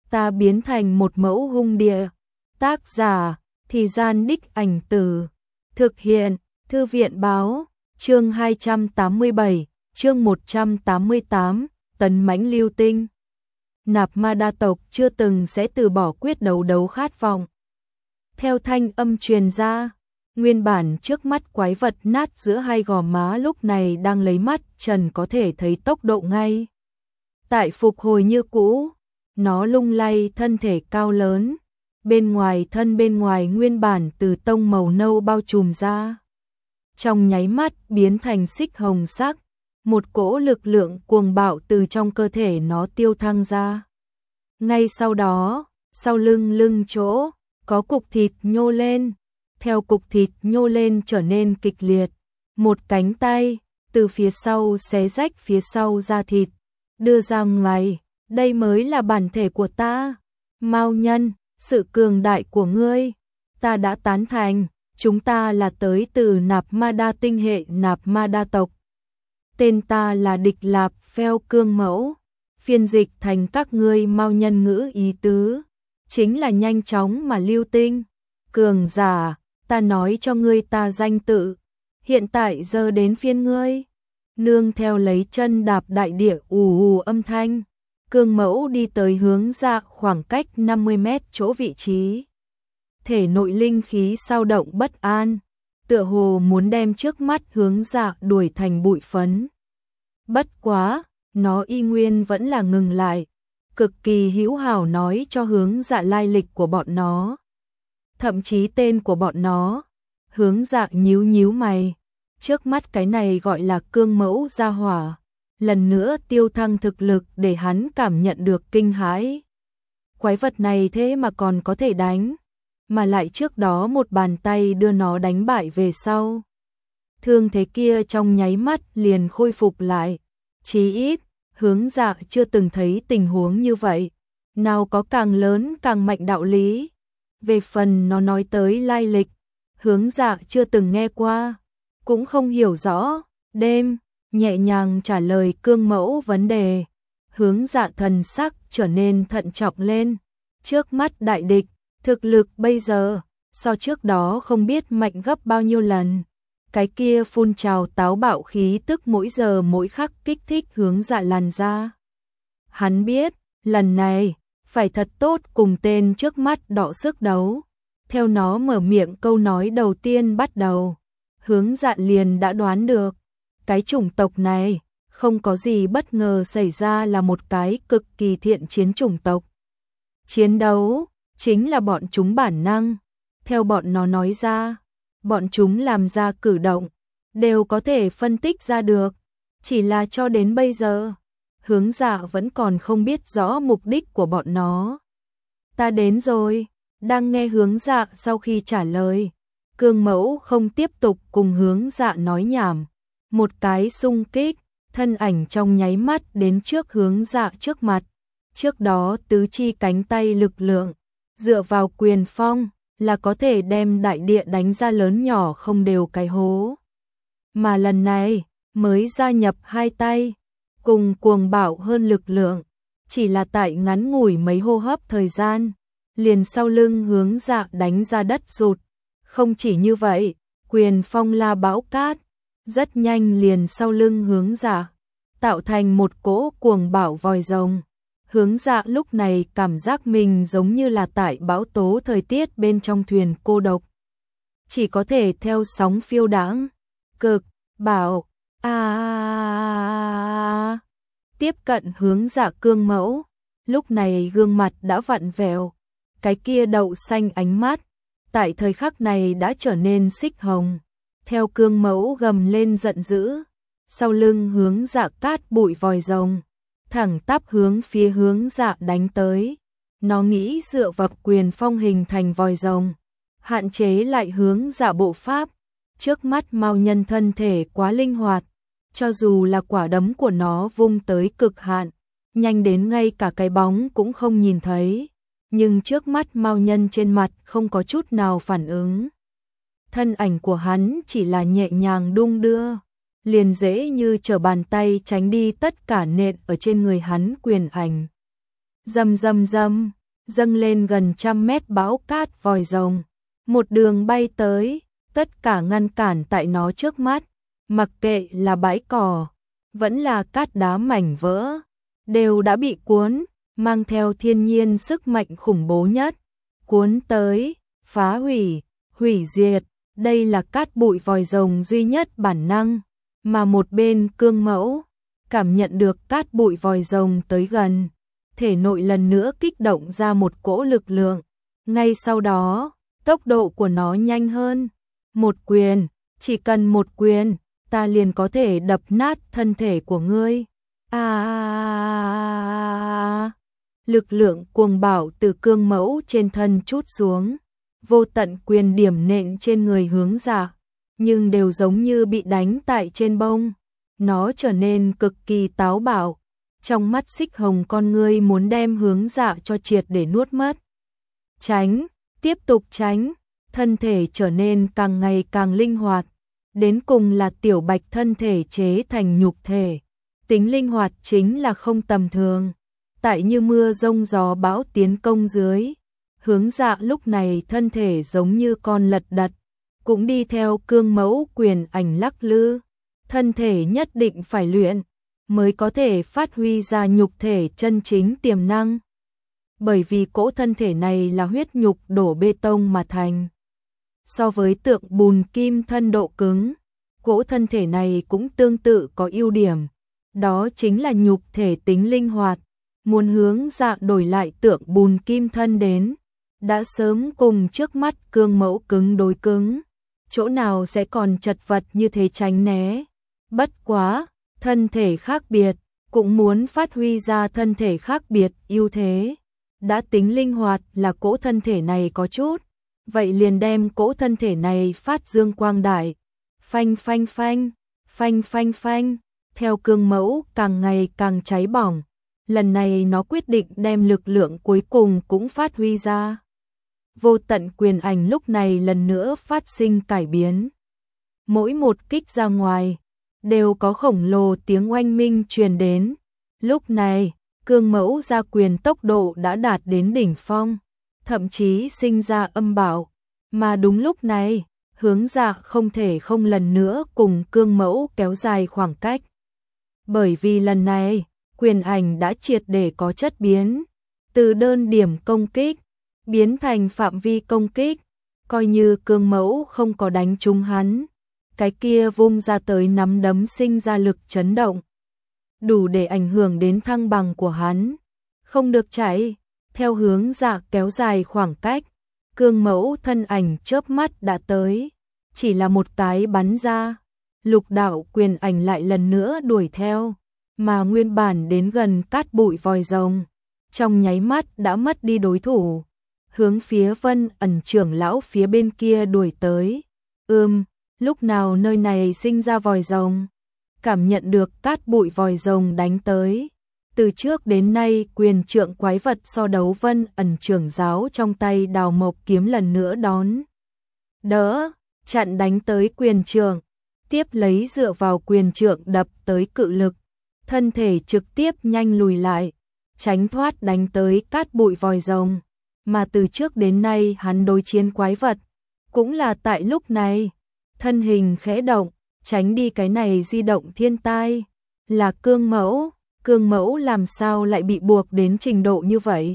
ta biến thành một mẫu hung địa. Tác giả, Thì Gian Đích Ảnh Từ. Thực hiện, Thư viện Báo. Chương 287, chương 188, Tấn mãnh lưu tinh. Nạp Ma đa tộc chưa từng sẽ từ bỏ quyết đấu khát vọng. Theo thanh âm truyền ra, nguyên bản trước mắt quái vật nát giữa hai gò má lúc này đang lấy mắt trần có thể thấy tốc độ ngay. Tại phục hồi như cũ, nó lung lay thân thể cao lớn, bên ngoài nguyên bản từ tông màu nâu bao trùm ra. Trong nháy mắt biến thành xích hồng sắc, một cỗ lực lượng cuồng bạo từ trong cơ thể nó tiêu thăng ra. Ngay sau đó, sau lưng chỗ, có cục thịt nhô lên, theo cục thịt nhô lên trở nên kịch liệt. Một cánh tay, từ phía sau xé rách phía sau da thịt, đưa ra ngoài, đây mới là bản thể của ta. Mao Nhân, sự cường đại của ngươi, ta đã tán thành, chúng ta là tới từ Nạp Ma đa tinh hệ Nạp Ma đa tộc. Tên ta là Địch Lạp Pheo Cương Mẫu, phiên dịch thành các ngươi Mao Nhân ngữ ý tứ, chính là nhanh chóng mà lưu tinh. Cường giả, ta nói cho ngươi ta danh tự, hiện tại giờ đến phiên ngươi. Nương theo lấy chân đạp đại địa ù âm thanh, Cương Mẫu đi tới hướng Dạ khoảng cách 50 mét chỗ vị trí. Thể nội linh khí sao động bất an, tựa hồ muốn đem trước mắt hướng Dạ đuổi thành bụi phấn. Bất quá, nó y nguyên vẫn là ngừng lại, cực kỳ hữu hảo nói cho hướng Dạ lai lịch của bọn nó. Thậm chí tên của bọn nó. Hướng Dạ nhíu mày, trước mắt cái này gọi là Cương Mẫu gia hỏa, lần nữa tiêu thăng thực lực để hắn cảm nhận được kinh hãi. Quái vật này thế mà còn có thể đánh, mà lại trước đó một bàn tay đưa nó đánh bại về sau. Thương thế kia trong nháy mắt liền khôi phục lại, chí ít, hướng Dạ chưa từng thấy tình huống như vậy, nào có càng lớn càng mạnh đạo lý. Về phần nó nói tới lai lịch, hướng Dạ chưa từng nghe qua, cũng không hiểu rõ. Đêm, nhẹ nhàng trả lời Cương Mẫu vấn đề, hướng Dạ thần sắc trở nên thận trọng lên. Trước mắt đại địch, thực lực bây giờ, so trước đó không biết mạnh gấp bao nhiêu lần. Cái kia phun trào táo bạo khí tức mỗi giờ mỗi khắc kích thích hướng Dạ làn ra. Hắn biết, lần này, phải thật tốt cùng tên trước mắt đọ sức đấu. Theo nó mở miệng câu nói đầu tiên bắt đầu, hướng Dạ liền đã đoán được, cái chủng tộc này, không có gì bất ngờ xảy ra là một cái cực kỳ thiện chiến chủng tộc. Chiến đấu, chính là bọn chúng bản năng. Theo bọn nó nói ra, bọn chúng làm ra cử động, đều có thể phân tích ra được. Chỉ là cho đến bây giờ, hướng Dạ vẫn còn không biết rõ mục đích của bọn nó. Ta đến rồi. Đang nghe hướng Dạ sau khi trả lời, Cương Mẫu không tiếp tục cùng hướng Dạ nói nhảm. Một cái xung kích, thân ảnh trong nháy mắt đến trước hướng Dạ trước mặt. Trước đó tứ chi cánh tay lực lượng, dựa vào quyền phong là có thể đem đại địa đánh ra lớn nhỏ không đều cái hố. Mà lần này, mới gia nhập hai tay, cùng cuồng bạo hơn lực lượng, chỉ là tại ngắn ngủi mấy hô hấp thời gian, liền sau lưng hướng Dạ đánh ra đất rụt. Không chỉ như vậy, quyền phong la bão cát, rất nhanh liền sau lưng hướng Dạ, tạo thành một cỗ cuồng bạo vòi rồng. Hướng Dạ lúc này cảm giác mình giống như là tại bão tố thời tiết bên trong thuyền cô độc. Chỉ có thể theo sóng phiêu đãng, cực, bảo, tiếp cận hướng Dạ Cương Mẫu. Lúc này gương mặt đã vặn vẹo, cái kia đậu xanh ánh mắt, tại thời khắc này đã trở nên xích hồng. Theo Cương Mẫu gầm lên giận dữ, sau lưng hướng Dạ cát bụi vòi rồng, thẳng tắp hướng phía hướng Dạ đánh tới. Nó nghĩ dựa vào quyền phong hình thành vòi rồng, hạn chế lại hướng Dạ bộ pháp. Trước mắt Mao Nhân thân thể quá linh hoạt, cho dù là quả đấm của nó vung tới cực hạn, nhanh đến ngay cả cái bóng cũng không nhìn thấy. Nhưng trước mắt Mao Nhân trên mặt không có chút nào phản ứng. Thân ảnh của hắn chỉ là nhẹ nhàng đung đưa, liền dễ như trở bàn tay tránh đi tất cả nện ở trên người hắn quyền ảnh. Rầm rầm rầm, dâng lên gần 100 mét bão cát vòi rồng, một đường bay tới, tất cả ngăn cản tại nó trước mắt, mặc kệ là bãi cỏ, vẫn là cát đá mảnh vỡ, đều đã bị cuốn, mang theo thiên nhiên sức mạnh khủng bố nhất, cuốn tới, phá hủy, hủy diệt, đây là cát bụi vòi rồng duy nhất bản năng, mà một bên Cương Mẫu, cảm nhận được cát bụi vòi rồng tới gần, thể nội lần nữa kích động ra một cỗ lực lượng, ngay sau đó, tốc độ của nó nhanh hơn, một quyền, chỉ cần một quyền, ta liền có thể đập nát thân thể của ngươi. Lực lượng cuồng bạo từ Cương Mẫu trên thân trút xuống, vô tận quyền điểm nện trên người Hướng Dạ, nhưng đều giống như bị đánh tại trên bông. Nó trở nên cực kỳ táo bạo, trong mắt xích hồng con ngươi muốn đem Hướng Dạ cho triệt để nuốt mất. Tránh, tiếp tục tránh, thân thể trở nên càng ngày càng linh hoạt, đến cùng là tiểu bạch thân thể chế thành nhục thể. Tính linh hoạt chính là không tầm thường. Tại như mưa rông gió bão tiến công dưới, Hướng Dạ lúc này thân thể giống như con lật đật, cũng đi theo Cương Mẫu quyền ảnh lắc lư. Thân thể nhất định phải luyện, mới có thể phát huy ra nhục thể chân chính tiềm năng. Bởi vì cỗ thân thể này là huyết nhục đổ bê tông mà thành. So với tượng bùn kim thân độ cứng, cỗ thân thể này cũng tương tự có ưu điểm. Đó chính là nhục thể tính linh hoạt. Muốn Hướng Dạ đổi lại tượng bùn kim thân đến, đã sớm cùng trước mắt Cương Mẫu cứng đối cứng. Chỗ nào sẽ còn chật vật như thế tránh né. Bất quá, thân thể khác biệt, cũng muốn phát huy ra thân thể khác biệt ưu thế. Đã tính linh hoạt là cỗ thân thể này có chút, vậy liền đem cỗ thân thể này phát dương quang đại. Phanh phanh phanh, phanh phanh phanh, theo Cương Mẫu càng ngày càng cháy bỏng. Lần này nó quyết định đem lực lượng cuối cùng cũng phát huy ra. Vô tận quyền ảnh lúc này lần nữa phát sinh cải biến. Mỗi một kích ra ngoài, đều có khổng lồ tiếng oanh minh truyền đến. Lúc này, Cương Mẫu ra quyền tốc độ đã đạt đến đỉnh phong, thậm chí sinh ra âm bạo. Mà đúng lúc này, Hướng Dạ không thể không lần nữa cùng Cương Mẫu kéo dài khoảng cách. Bởi vì lần này, quyền ảnh đã triệt để có chất biến, từ đơn điểm công kích, biến thành phạm vi công kích, coi như Cương Mẫu không có đánh trúng hắn, cái kia vung ra tới nắm đấm sinh ra lực chấn động, đủ để ảnh hưởng đến thăng bằng của hắn. Không được chạy, theo Hướng Dạ kéo dài khoảng cách, Cương Mẫu thân ảnh chớp mắt đã tới, chỉ là một cái bắn ra, lục đạo quyền ảnh lại lần nữa đuổi theo, mà nguyên bản đến gần cát bụi vòi rồng, trong nháy mắt đã mất đi đối thủ, hướng phía Vân Ẩn trưởng lão phía bên kia đuổi tới. Lúc nào nơi này sinh ra vòi rồng? Cảm nhận được cát bụi vòi rồng đánh tới. Từ trước đến nay quyền trượng quái vật so đấu Vân Ẩn trưởng giáo trong tay đào mộc kiếm lần nữa đón đỡ, chặn đánh tới quyền trượng, tiếp lấy dựa vào quyền trượng đập tới cự lực, thân thể trực tiếp nhanh lùi lại, tránh thoát đánh tới cát bụi vòi rồng, mà từ trước đến nay hắn đối chiến quái vật, cũng là tại lúc này, thân hình khẽ động, tránh đi cái này di động thiên tai, là Cương Mẫu làm sao lại bị buộc đến trình độ như vậy?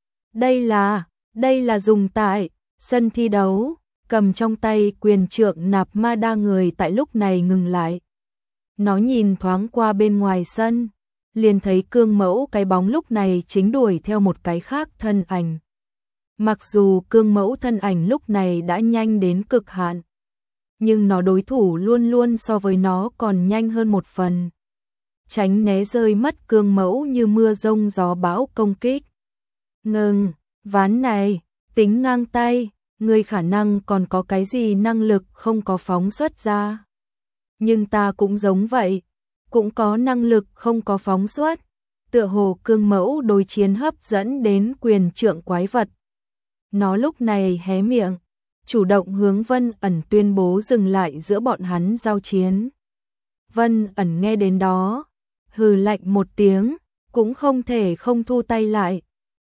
Đây là dùng tại sân thi đấu, cầm trong tay quyền trượng nạp ma đa người tại lúc này ngừng lại. Nó nhìn thoáng qua bên ngoài sân, liền thấy Cương Mẫu cái bóng lúc này chính đuổi theo một cái khác thân ảnh. Mặc dù Cương Mẫu thân ảnh lúc này đã nhanh đến cực hạn, nhưng nó đối thủ luôn luôn so với nó còn nhanh hơn một phần. Tránh né rơi mất Cương Mẫu như mưa rông gió bão công kích. Ngừng, ván này, tính ngang tay, ngươi khả năng còn có cái gì năng lực không có phóng xuất ra. Nhưng ta cũng giống vậy, cũng có năng lực không có phóng xuất. Tựa hồ Cương Mẫu đối chiến hấp dẫn đến quyền trượng quái vật. Nó lúc này hé miệng, chủ động hướng Vân Ẩn tuyên bố dừng lại giữa bọn hắn giao chiến. Vân Ẩn nghe đến đó, hừ lạnh một tiếng, cũng không thể không thu tay lại,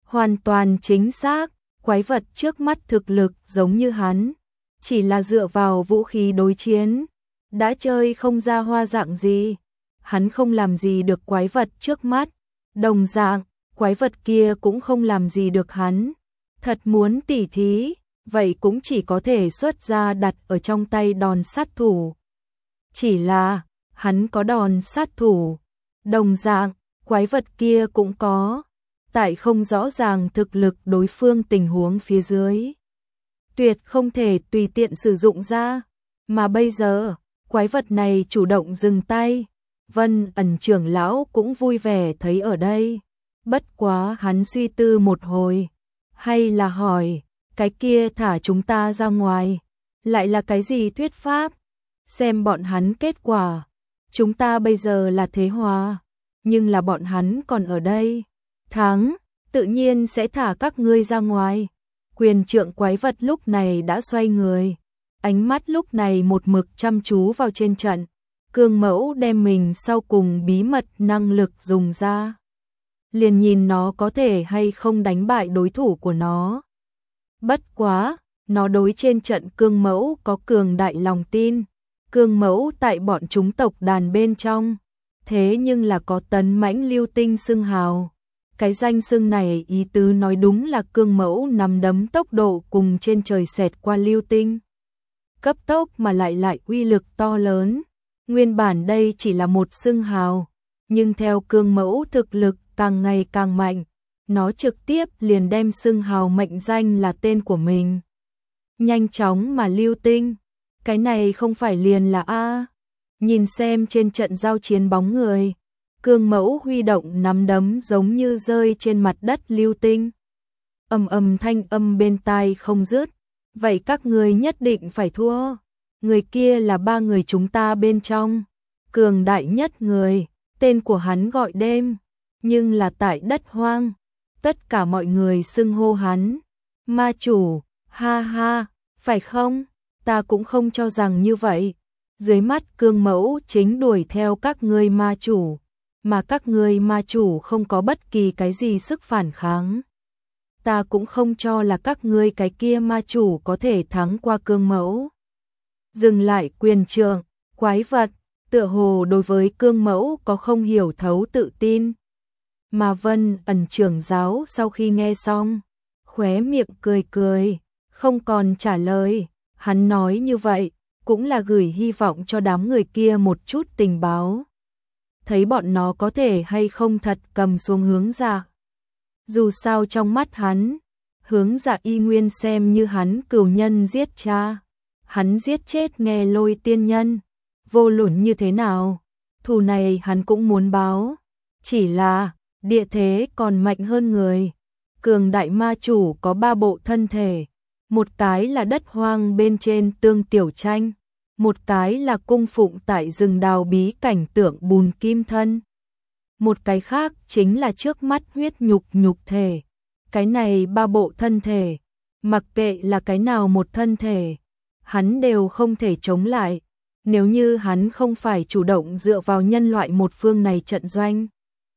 Hoàn toàn chính xác, quái vật trước mắt thực lực giống như hắn, chỉ là dựa vào vũ khí đối chiến, đã chơi không ra hoa dạng gì. Hắn không làm gì được quái vật trước mắt, đồng dạng, quái vật kia cũng không làm gì được hắn. Thật muốn tỉ thí, vậy cũng chỉ có thể xuất ra đặt ở trong tay đòn sát thủ. Chỉ là, hắn có đòn sát thủ, đồng dạng, quái vật kia cũng có, tại không rõ ràng thực lực đối phương tình huống phía dưới. Tuyệt không thể tùy tiện sử dụng ra, mà bây giờ, quái vật này chủ động dừng tay. Vân Ẩn trưởng lão cũng vui vẻ thấy ở đây. Bất quá hắn suy tư một hồi, hay là hỏi, cái kia thả chúng ta ra ngoài, lại là cái gì thuyết pháp? Xem bọn hắn kết quả, chúng ta bây giờ là thế hòa, nhưng là bọn hắn còn ở đây. Thắng, tự nhiên sẽ thả các ngươi ra ngoài. Quyền trượng quái vật lúc này đã xoay người, ánh mắt lúc này một mực chăm chú vào trên trận. Cương Mẫu đem mình sau cùng bí mật năng lực dùng ra, liền nhìn nó có thể hay không đánh bại đối thủ của nó. Bất quá, nó đối trên trận Cương Mẫu có cường đại lòng tin. Cương Mẫu tại bọn chúng tộc đàn bên trong, thế nhưng là có tấn mãnh lưu tinh xưng hào. Cái danh xưng này ý tứ nói đúng là Cương Mẫu nắm đấm tốc độ cùng trên trời xẹt qua lưu tinh. Cấp tốc mà lại uy lực to lớn. Nguyên bản đây chỉ là một xưng hào, nhưng theo Cương Mẫu thực lực càng ngày càng mạnh, nó trực tiếp liền đem xưng hào mệnh danh là tên của mình. Nhanh chóng mà lưu tinh, cái này không phải liền là A. Nhìn xem trên trận giao chiến bóng người, Cương Mẫu huy động nắm đấm giống như rơi trên mặt đất lưu tinh. Ầm ầm thanh âm bên tai không dứt, vậy các ngươi nhất định phải thua. Người kia là ba người chúng ta bên trong, cường đại nhất người, tên của hắn gọi Đêm, nhưng là tại đất hoang, tất cả mọi người xưng hô hắn ma chủ. Ha ha, phải không? Ta cũng không cho rằng như vậy. Dưới mắt Cương Mẫu chính đuổi theo các ngươi ma chủ, mà các ngươi ma chủ không có bất kỳ cái gì sức phản kháng. Ta cũng không cho là các ngươi cái kia ma chủ có thể thắng qua Cương Mẫu. Dừng lại quyền trượng, quái vật, tựa hồ đối với Cương Mẫu có không hiểu thấu tự tin. Mà Vân Ẩn trưởng giáo sau khi nghe xong, khóe miệng cười cười, không còn trả lời. Hắn nói như vậy, cũng là gửi hy vọng cho đám người kia một chút tình báo. Thấy bọn nó có thể hay không thật cầm xuống Hướng Dạ. Dù sao trong mắt hắn, Hướng Dạ y nguyên xem như hắn cừu nhân giết cha. Hắn giết chết Nghe Lôi tiên nhân, vô luận như thế nào, thù này hắn cũng muốn báo. Chỉ là, địa thế còn mạnh hơn người. Cường đại ma chủ có 3 bộ thân thể, một cái là đất hoang bên trên Tương Tiểu Tranh, một cái là cung phụng tại rừng đào bí cảnh Tượng Bùn Kim Thân, một cái khác chính là trước mắt huyết nhục thể. Cái này 3 bộ thân thể, mặc kệ là cái nào một thân thể, hắn đều không thể chống lại, nếu như hắn không phải chủ động dựa vào nhân loại một phương này trận doanh.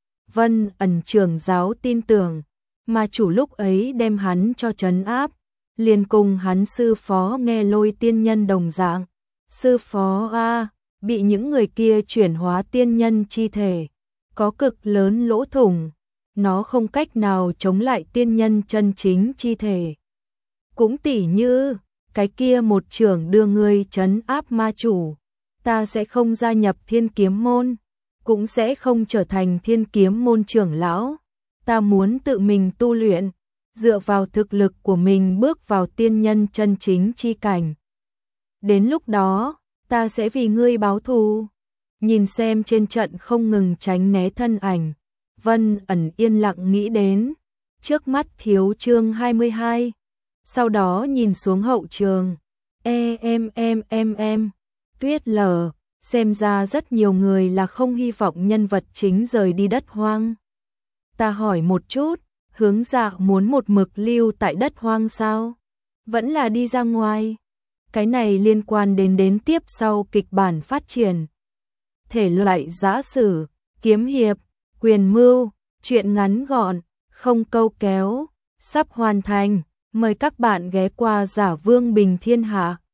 Vân Ẩn trưởng giáo tin tưởng, mà chủ lúc ấy đem hắn cho trấn áp, liền cùng hắn sư phó Nghe Lôi tiên nhân đồng dạng. Sư phó A, bị những người kia chuyển hóa tiên nhân chi thể, có cực lớn lỗ thủng, nó không cách nào chống lại tiên nhân chân chính chi thể. Cũng tỉ như, cái kia một trưởng đưa ngươi trấn áp ma chủ, ta sẽ không gia nhập Thiên Kiếm môn, cũng sẽ không trở thành Thiên Kiếm môn trưởng lão. Ta muốn tự mình tu luyện, dựa vào thực lực của mình bước vào tiên nhân chân chính chi cảnh. Đến lúc đó, ta sẽ vì ngươi báo thù. Nhìn xem trên trận không ngừng tránh né thân ảnh, Vân Ẩn yên lặng nghĩ đến, trước mắt thiếu chương 22. Sau đó nhìn xuống hậu trường, Tuyết Lở, xem ra rất nhiều người là không hy vọng nhân vật chính rời đi đất hoang. Ta hỏi một chút, Hướng Dạ muốn một mực lưu tại đất hoang sao? Vẫn là đi ra ngoài? Cái này liên quan đến tiếp sau kịch bản phát triển. Thể loại giã sử, kiếm hiệp, quyền mưu, truyện ngắn gọn, không câu kéo, sắp hoàn thành. Mời các bạn ghé qua Giả Vương Bình Thiên Hạ.